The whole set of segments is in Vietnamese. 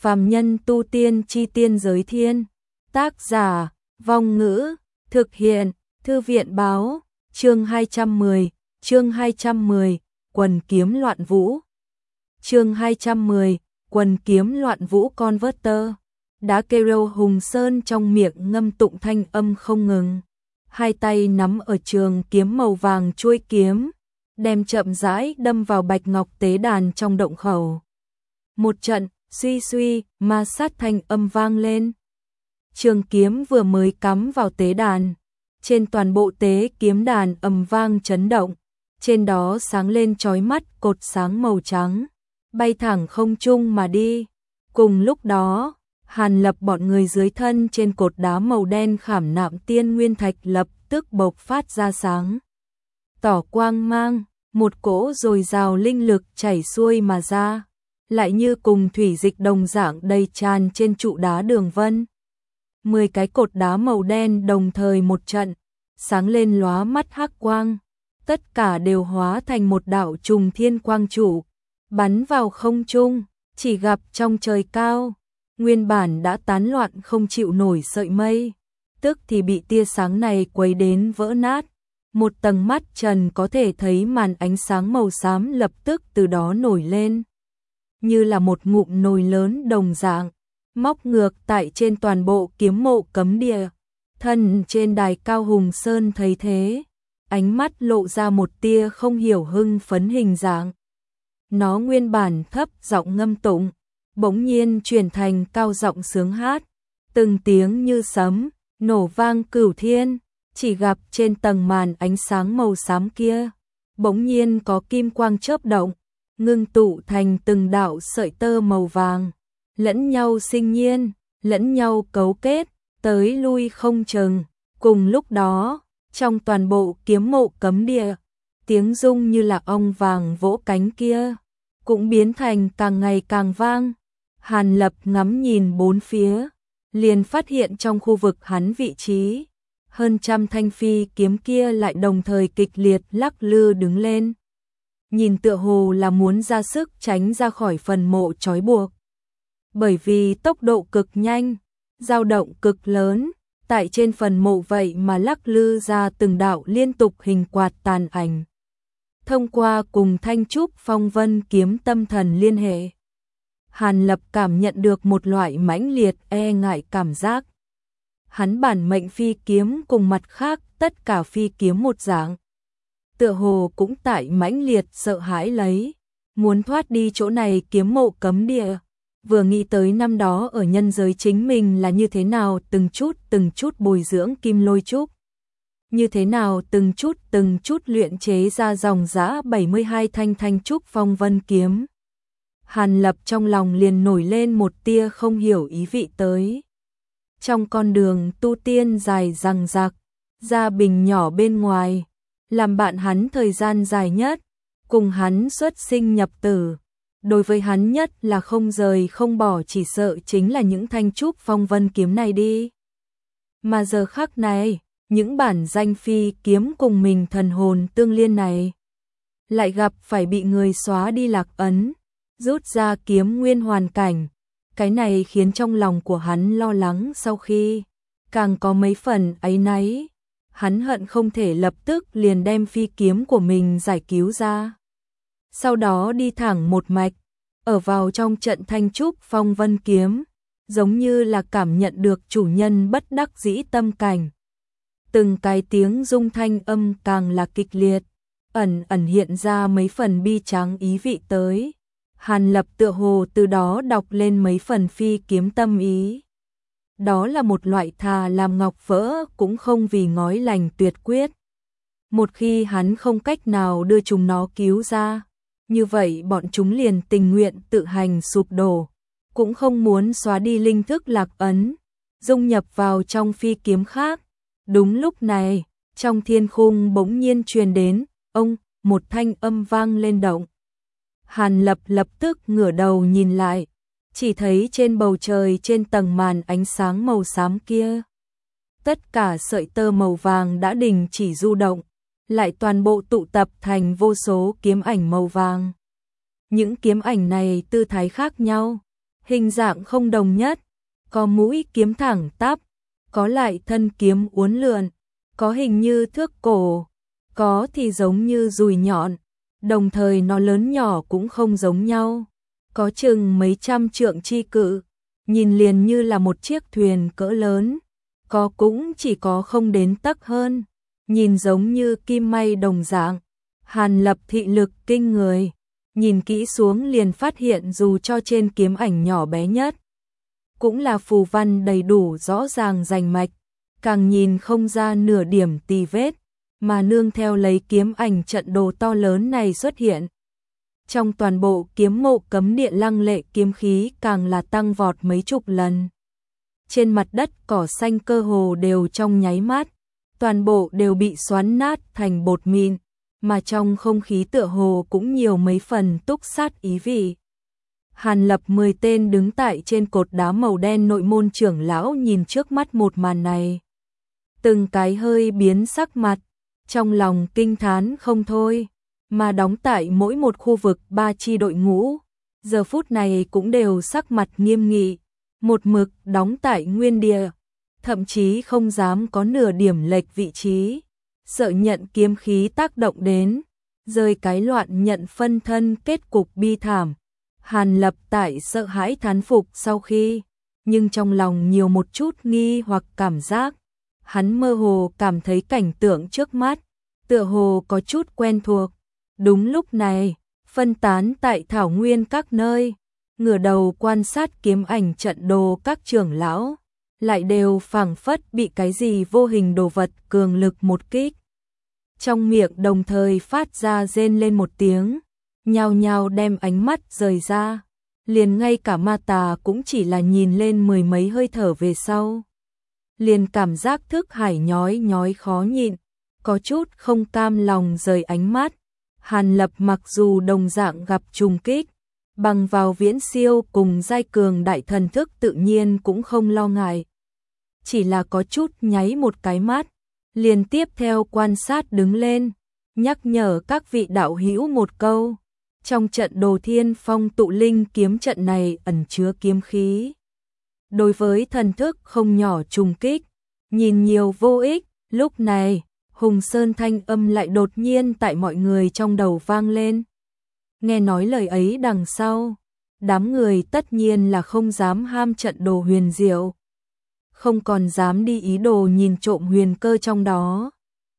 Phàm nhân tu tiên chi tiên giới thiên. Tác giả, Vong Ngữ, thực hiện, Thư viện báo, chương 210, quần kiếm loạn vũ. Chương 210, quần kiếm loạn vũ Converter. Đá kêu Hùng Sơn trong miệng ngâm tụng thanh âm không ngừng. Hai tay nắm ở trường kiếm màu vàng chuôi kiếm, đem chậm rãi đâm vào bạch ngọc tế đàn trong động khẩu. Một trận suy suy ma sát thanh âm vang lên. Trường kiếm vừa mới cắm vào tế đàn, trên toàn bộ tế kiếm đàn ầm vang chấn động, trên đó sáng lên chói mắt cột sáng màu trắng, bay thẳng không trung mà đi. Cùng lúc đó, Hàn Lập bọn người dưới thân trên cột đá màu đen khảm nạm tiên nguyên thạch lập tức bộc phát ra sáng tỏ quang mang, một cỗ dồi dào linh lực chảy xuôi mà ra, lại như cùng thủy dịch đồng dạng đầy tràn trên trụ đá đường vân. 10 cái cột đá màu đen đồng thời một trận, sáng lên lóa mắt hắc quang, tất cả đều hóa thành một đạo trùng thiên quang trụ, bắn vào không trung, chỉ gặp trong trời cao, nguyên bản đã tán loạn không chịu nổi sợi mây, tức thì bị tia sáng này quấy đến vỡ nát. Một tầng mắt trần có thể thấy màn ánh sáng màu xám lập tức từ đó nổi lên, như là một ngụm nồi lớn đồng dạng, móc ngược tại trên toàn bộ kiếm mộ cấm địa. Thân trên đài cao Hùng Sơn thấy thế, ánh mắt lộ ra một tia không hiểu hưng phấn hình dạng. Nó nguyên bản thấp giọng ngâm tụng, bỗng nhiên chuyển thành cao giọng sướng hát, từng tiếng như sấm, nổ vang cửu thiên. Chỉ gặp trên tầng màn ánh sáng màu xám kia, bỗng nhiên có kim quang chớp động, ngưng tụ thành từng đạo sợi tơ màu vàng, lẫn nhau sinh nhiên, lẫn nhau cấu kết, tới lui không chừng. Cùng lúc đó, trong toàn bộ kiếm mộ cấm địa, tiếng rung như là ong vàng vỗ cánh kia, cũng biến thành càng ngày càng vang. Hàn Lập ngắm nhìn bốn phía, liền phát hiện trong khu vực hắn vị trí, hơn trăm thanh phi kiếm kia lại đồng thời kịch liệt lắc lư đứng lên. Nhìn tựa hồ là muốn ra sức tránh ra khỏi phần mộ trói buộc. Bởi vì tốc độ cực nhanh, dao động cực lớn, tại trên phần mộ vậy mà lắc lư ra từng đạo liên tục hình quạt tàn ảnh. Thông qua cùng thanh trúc phong vân kiếm tâm thần liên hệ, Hàn Lập cảm nhận được một loại mãnh liệt e ngại cảm giác. Hắn bản mệnh phi kiếm cùng mặt khác tất cả phi kiếm một dạng, tựa hồ cũng tại mãnh liệt sợ hãi lấy, muốn thoát đi chỗ này kiếm mộ cấm địa. Vừa nghĩ tới năm đó ở nhân giới chính mình là như thế nào từng chút bồi dưỡng kim lôi trúc, như thế nào từng chút luyện chế ra dòng dã 72 thanh trúc phong vân kiếm. Hàn Lập trong lòng liền nổi lên một tia không hiểu ý vị tới. Trong con đường tu tiên dài dằng dặc, gia bình nhỏ bên ngoài, làm bạn hắn thời gian dài nhất, cùng hắn xuất sinh nhập tử. Đối với hắn nhất là không rời không bỏ chỉ sợ chính là những thanh trúc phong vân kiếm này đi. Mà giờ khắc này, những bản danh phi kiếm cùng mình thần hồn tương liên này, lại gặp phải bị người xóa đi lạc ấn, rút ra kiếm nguyên hoàn cảnh. Cái này khiến trong lòng của hắn lo lắng sau khi, càng có mấy phần áy náy. Hắn hận không thể lập tức liền đem phi kiếm của mình giải cứu ra. Sau đó đi thẳng một mạch, ở vào trong trận thanh trúc phong vân kiếm, giống như là cảm nhận được chủ nhân bất đắc dĩ tâm cảnh. Từng cái tiếng rung thanh âm càng là kịch liệt, ẩn ẩn hiện ra mấy phần bi tráng ý vị tới. Hàn Lập tựa hồ từ đó đọc lên mấy phần phi kiếm tâm ý. Đó là một loại thà làm ngọc vỡ cũng không vì ngói lành tuyệt quyết. Một khi hắn không cách nào đưa chúng nó cứu ra, như vậy bọn chúng liền tình nguyện tự hành sụp đổ, cũng không muốn xóa đi linh thức lạc ấn, dung nhập vào trong phi kiếm khác. Đúng lúc này, trong thiên khung bỗng nhiên truyền đến, một thanh âm vang lên động. Hàn Lập lập tức ngửa đầu nhìn lại, chỉ thấy trên bầu trời trên tầng màn ánh sáng màu xám kia, tất cả sợi tơ màu vàng đã đình chỉ du động, lại toàn bộ tụ tập thành vô số kiếm ảnh màu vàng. Những kiếm ảnh này tư thái khác nhau, hình dạng không đồng nhất, có mũi kiếm thẳng tắp, có lại thân kiếm uốn lượn, có hình như thước cổ, có thì giống như dùi nhọn, đồng thời nó lớn nhỏ cũng không giống nhau, có chừng mấy trăm trượng chi cự, nhìn liền như là một chiếc thuyền cỡ lớn, có cũng chỉ có không đến tấc hơn, nhìn giống như kim may đồng dạng. Hàn Lập thị lực kinh người, nhìn kỹ xuống liền phát hiện dù cho trên kiếm ảnh nhỏ bé nhất, cũng là phù văn đầy đủ rõ ràng rành mạch, càng nhìn không ra nửa điểm tì vết, mà nương theo lấy kiếm ảnh trận đồ to lớn này xuất hiện. Trong toàn bộ kiếm mộ cấm địa lăng lệ kiếm khí càng là tăng vọt mấy chục lần. Trên mặt đất cỏ xanh cơ hồ đều trong nháy mắt, toàn bộ đều bị xoắn nát thành bột mịn, mà trong không khí tựa hồ cũng nhiều mấy phần túc sát ý vị. Hàn Lập 10 tên đứng tại trên cột đá màu đen nội môn trưởng lão nhìn trước mắt một màn này. Từng cái hơi biến sắc mặt, trong lòng kinh thán không thôi, mà đóng tại mỗi một khu vực 3 chi đội ngũ, giờ phút này cũng đều sắc mặt nghiêm nghị, một mực đóng tại nguyên địa, thậm chí không dám có nửa điểm lệch vị trí, sợ nhận kiếm khí tác động đến, rơi cái loạn nhận phân thân kết cục bi thảm. Hàn Lập tại sợ hãi thán phục sau khi, nhưng trong lòng nhiều một chút nghi hoặc cảm giác, hắn mơ hồ cảm thấy cảnh tượng trước mắt, tựa hồ có chút quen thuộc. Đúng lúc này, phân tán tại thảo nguyên các nơi, ngửa đầu quan sát kiếm ảnh trận đồ các trưởng lão, lại đều phảng phất bị cái gì vô hình đồ vật cường lực một kích. Trong miệng đồng thời phát ra rên lên một tiếng, nhao nhao đem ánh mắt rời ra, liền ngay cả ma tà cũng chỉ là nhìn lên mười mấy hơi thở về sau. Liền cảm giác thức hải nhói nhói khó nhịn, có chút không cam lòng rời ánh mắt. Hàn Lập mặc dù đồng dạng gặp trùng kích, bằng vào viễn siêu cùng giai cường đại thần thức tự nhiên cũng không lo ngại. Chỉ là có chút nháy một cái mắt, liền tiếp theo quan sát đứng lên, nhắc nhở các vị đạo hữu một câu. Trong trận đồ Thiên Phong tụ linh kiếm trận này ẩn chứa kiếm khí. Đối với thần thức không nhỏ trùng kích, nhìn nhiều vô ích, lúc này, Hùng Sơn thanh âm lại đột nhiên tại mọi người trong đầu vang lên. Nghe nói lời ấy đằng sau, đám người tất nhiên là không dám ham trận đồ huyền diệu, không còn dám đi ý đồ nhìn trộm huyền cơ trong đó.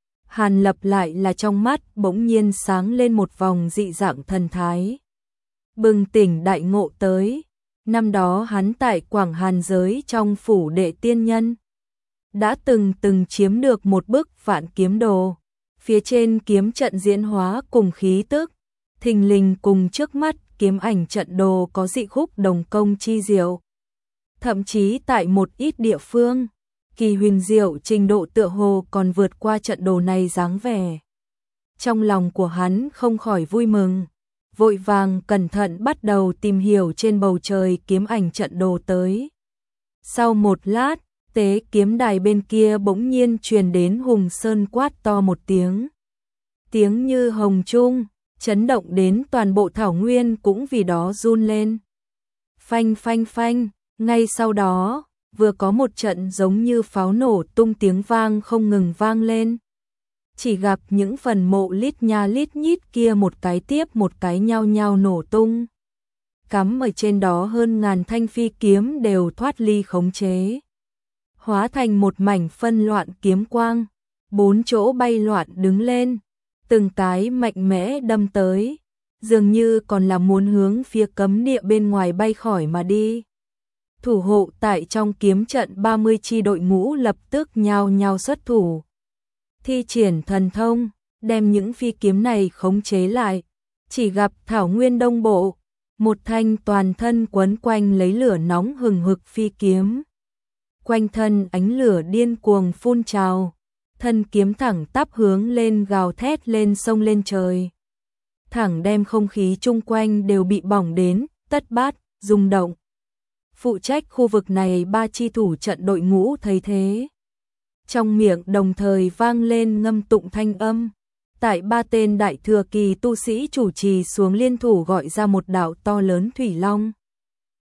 Hàn Lập lại là trong mắt bỗng nhiên sáng lên một vòng dị dạng thần thái. Bừng tỉnh đại ngộ tới, năm đó hắn tại Quảng Hàn giới trong phủ đệ tiên nhân, đã từng chiếm được một bức vạn kiếm đồ, phía trên kiếm trận diễn hóa cùng khí tức, thình lình cùng trước mắt kiếm ảnh trận đồ có dị khúc đồng công chi diệu. Thậm chí tại một ít địa phương, kỳ huyền diệu trình độ tựa hồ còn vượt qua trận đồ này dáng vẻ. Trong lòng của hắn không khỏi vui mừng, vội vàng cẩn thận bắt đầu tìm hiểu trên bầu trời kiếm ảnh trận đồ tới. Sau một lát, tế kiếm đài bên kia bỗng nhiên truyền đến Hùng Sơn quát to một tiếng. Tiếng như hồng trung, chấn động đến toàn bộ thảo nguyên cũng vì đó run lên. Phanh phanh phanh, ngay sau đó, vừa có một trận giống như pháo nổ tung tiếng vang không ngừng vang lên. Chỉ gặp những phần mộ lít nha lít nhít kia một cái tiếp một cái nhao nhao nổ tung. Cắm ở trên đó hơn ngàn thanh phi kiếm đều thoát ly khống chế, hóa thành một mảnh phân loạn kiếm quang, bốn chỗ bay loạn đứng lên, từng cái mạnh mẽ đâm tới, dường như còn là muốn hướng phía cấm địa bên ngoài bay khỏi mà đi. Thủ hộ tại trong kiếm trận 30 chi đội ngũ lập tức nhao nhao xuất thủ, thi triển thần thông, đem những phi kiếm này khống chế lại. Chỉ gặp thảo nguyên đông bộ, một thanh toàn thân quấn quanh lấy lửa nóng hừng hực phi kiếm. Quanh thân ánh lửa điên cuồng phun trào, thân kiếm thẳng tắp hướng lên gào thét lên sông lên trời. Thẳng đem không khí chung quanh đều bị bỏng đến, tất bát, rung động. Phụ trách khu vực này 3 chi thủ trận đội ngũ thấy thế, trong miệng đồng thời vang lên ngâm tụng thanh âm. Tại 3 tên đại thừa kỳ tu sĩ chủ trì xuống liên thủ gọi ra một đạo to lớn thủy long.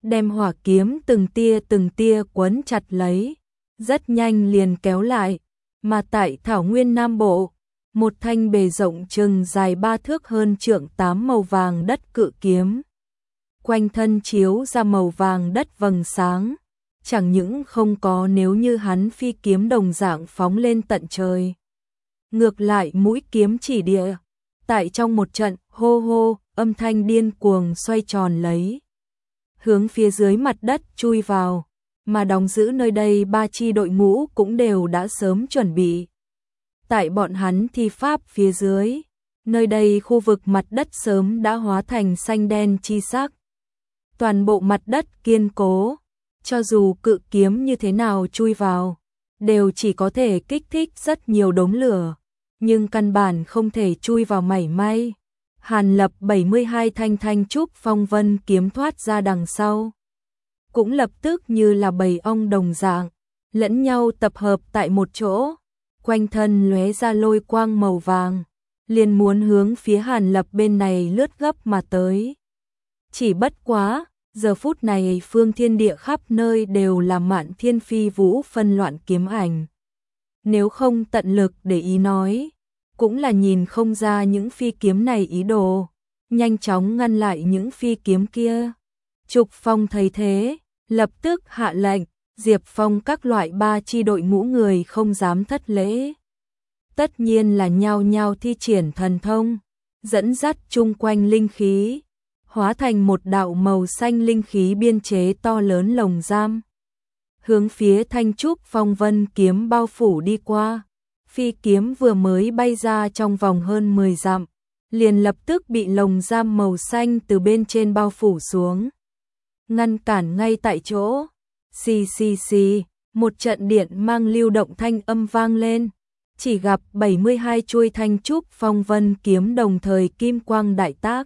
đem hỏa kiếm từng tia quấn chặt lấy, rất nhanh liền kéo lại, mà tại thảo nguyên Nam Bộ, một thanh bề rộng chừng dài 3 thước hơn trượng 8 màu vàng đất cự kiếm. Quanh thân chiếu ra màu vàng đất vầng sáng, chẳng những không có nếu như hắn phi kiếm đồng dạng phóng lên tận trời. Ngược lại mũi kiếm chỉ địa, tại trong một trận hô hô, âm thanh điên cuồng xoay tròn lấy. Hướng phía dưới mặt đất chui vào, mà đóng giữ nơi đây 3 chi đội ngũ cũng đều đã sớm chuẩn bị. Tại bọn hắn thi pháp phía dưới, nơi đây khu vực mặt đất sớm đã hóa thành xanh đen chi sắc. Toàn bộ mặt đất kiên cố, cho dù cự kiếm như thế nào chui vào, đều chỉ có thể kích thích rất nhiều đống lửa, nhưng căn bản không thể chui vào mảy may. Hàn Lập 72 thanh trúc phong vân kiếm thoát ra đằng sau, cũng lập tức như là bầy ong đồng dạng, lẫn nhau tập hợp tại một chỗ, quanh thân lóe ra lôi quang màu vàng, liền muốn hướng phía Hàn Lập bên này lướt gấp mà tới. Chỉ bất quá, giờ phút này phương thiên địa khắp nơi đều là Mạn Thiên Phi Vũ phân loạn kiếm ảnh. Nếu không tận lực để ý nói, cũng là nhìn không ra những phi kiếm này ý đồ, nhanh chóng ngăn lại những phi kiếm kia. Trục Phong thấy thế, lập tức hạ lệnh, Diệp Phong các loại 3 chi đội ngũ người không dám thất lễ. Tất nhiên là nhao nhao thi triển thần thông, dẫn dắt chung quanh linh khí, hóa thành một đạo màu xanh linh khí biên chế to lớn lồng giam. Hướng phía thanh trúc phong vân kiếm bao phủ đi qua, phi kiếm vừa mới bay ra trong vòng hơn 10 dặm, liền lập tức bị lồng giam màu xanh từ bên trên bao phủ xuống, ngăn cản ngay tại chỗ. Xì xì xì, một trận điện mang lưu động thanh âm vang lên, chỉ gặp 72 chuôi thanh trúc phong vân kiếm đồng thời kim quang đại tác.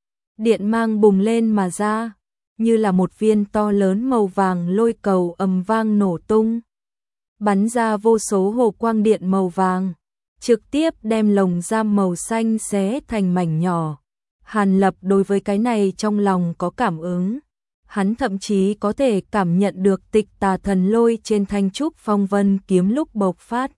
Điện mang bùng lên mà ra, như là một viên to lớn màu vàng lôi cầu ầm vang nổ tung, bắn ra vô số hồ quang điện màu vàng, trực tiếp đem lồng giam màu xanh xé thành mảnh nhỏ. Hàn Lập đối với cái này trong lòng có cảm ứng, hắn thậm chí có thể cảm nhận được tịch tà thần lôi trên thanh trúc phong vân kiếm lúc bộc phát,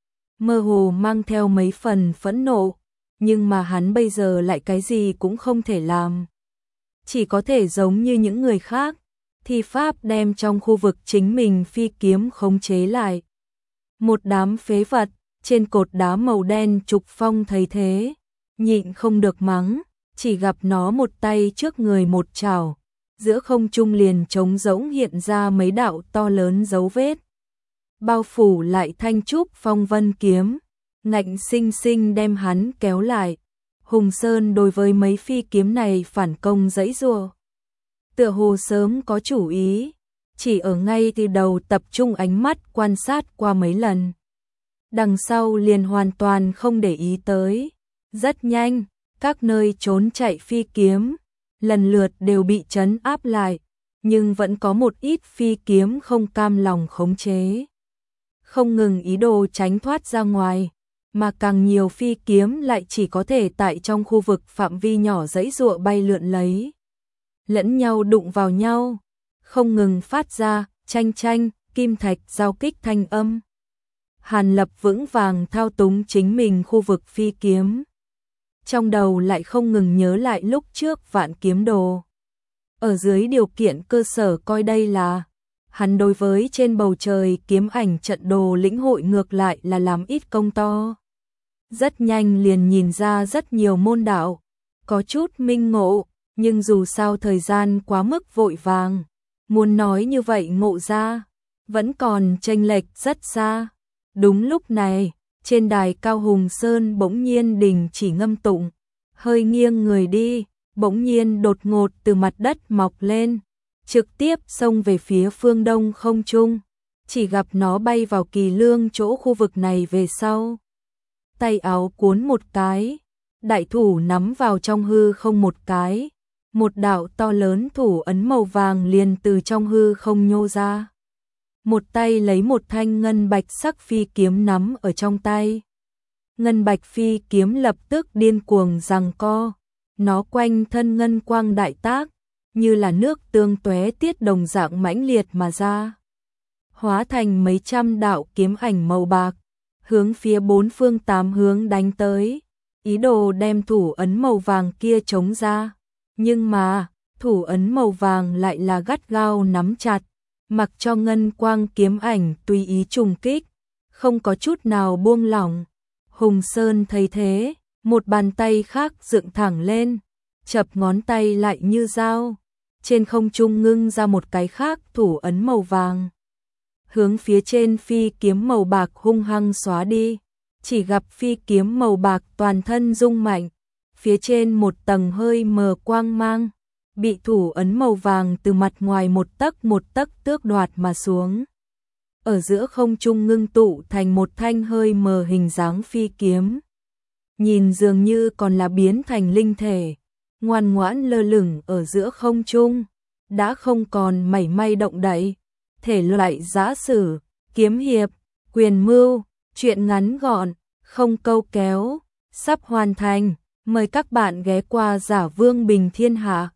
mơ hồ mang theo mấy phần phẫn nộ, nhưng mà hắn bây giờ lại cái gì cũng không thể làm, chỉ có thể giống như những người khác, thi pháp đem trong khu vực chính mình phi kiếm khống chế lại. Một đám phế vật, trên cột đá màu đen Trục Phong thấy thế, nhịn không được mắng, chỉ gặp nó một tay trước người một chảo, giữa không trung liền trống rỗng hiện ra mấy đạo to lớn dấu vết, bao phủ lại thanh trúc phong vân kiếm, ngạnh sinh sinh đem hắn kéo lại. Hùng Sơn đối với mấy phi kiếm này phản công giãy giụa, tựa hồ sớm có chủ ý, chỉ ở ngay từ đầu tập trung ánh mắt quan sát qua mấy lần, đằng sau liền hoàn toàn không để ý tới. Rất nhanh, các nơi trốn chạy phi kiếm lần lượt đều bị trấn áp lại, nhưng vẫn có một ít phi kiếm không cam lòng khống chế, không ngừng ý đồ tránh thoát ra ngoài, mà càng nhiều phi kiếm lại chỉ có thể tại trong khu vực phạm vi nhỏ giãy giụa bay lượn lấy, lẫn nhau đụng vào nhau, không ngừng phát ra chanh chanh, kim thạch giao kích thanh âm. Hàn Lập vững vàng thao túng chính mình khu vực phi kiếm, trong đầu lại không ngừng nhớ lại lúc trước Vạn Kiếm Đồ. Ở dưới điều kiện cơ sở coi đây là, hắn đối với trên bầu trời kiếm ảnh trận đồ lĩnh hội ngược lại là làm ít công to. Rất nhanh liền nhìn ra rất nhiều môn đạo, có chút minh ngộ, nhưng dù sao thời gian quá mức vội vàng, muốn nói như vậy ngộ ra, vẫn còn chênh lệch rất xa. Đúng lúc này, trên đài cao Hùng Sơn bỗng nhiên đình chỉ ngâm tụng, hơi nghiêng người đi, bỗng nhiên đột ngột từ mặt đất mọc lên, trực tiếp xông về phía phương đông không trung, chỉ gặp nó bay vào Kỳ Lương chỗ khu vực này về sau. Tay áo cuốn một cái, đại thủ nắm vào trong hư không một cái, một đạo to lớn thủ ấn màu vàng liền từ trong hư không nhô ra. Một tay lấy một thanh ngân bạch sắc phi kiếm nắm ở trong tay. Ngân bạch phi kiếm lập tức điên cuồng giằng co, nó quanh thân ngân quang đại tác, như là nước tương tóe tiết đồng dạng mãnh liệt mà ra. Hóa thành mấy trăm đạo kiếm ảnh màu bạc, hướng phía bốn phương tám hướng đánh tới, ý đồ đem thủ ấn màu vàng kia chống ra. Nhưng mà, thủ ấn màu vàng lại là gắt gao nắm chặt, mặc cho ngân quang kiếm ảnh tùy ý trùng kích, không có chút nào buông lỏng. Hùng Sơn thấy thế, một bàn tay khác dựng thẳng lên, chập ngón tay lại như dao, trên không trung ngưng ra một cái khác thủ ấn màu vàng. Hướng phía trên phi kiếm màu bạc hung hăng xóa đi, chỉ gặp phi kiếm màu bạc toàn thân rung mạnh, phía trên một tầng hơi mờ quang mang, bị thủ ấn màu vàng từ mặt ngoài một tấc tước đoạt mà xuống. Ở giữa không trung ngưng tụ thành một thanh hơi mờ hình dáng phi kiếm. Nhìn dường như còn là biến thành linh thể, ngoan ngoãn lơ lửng ở giữa không trung, đã không còn mảy may động đậy. Thể loại giã sử, kiếm hiệp, quyền mưu, truyện ngắn gọn, không câu kéo, sắp hoàn thành. Mời các bạn ghé qua Giả Vương Bình Thiên Hạ.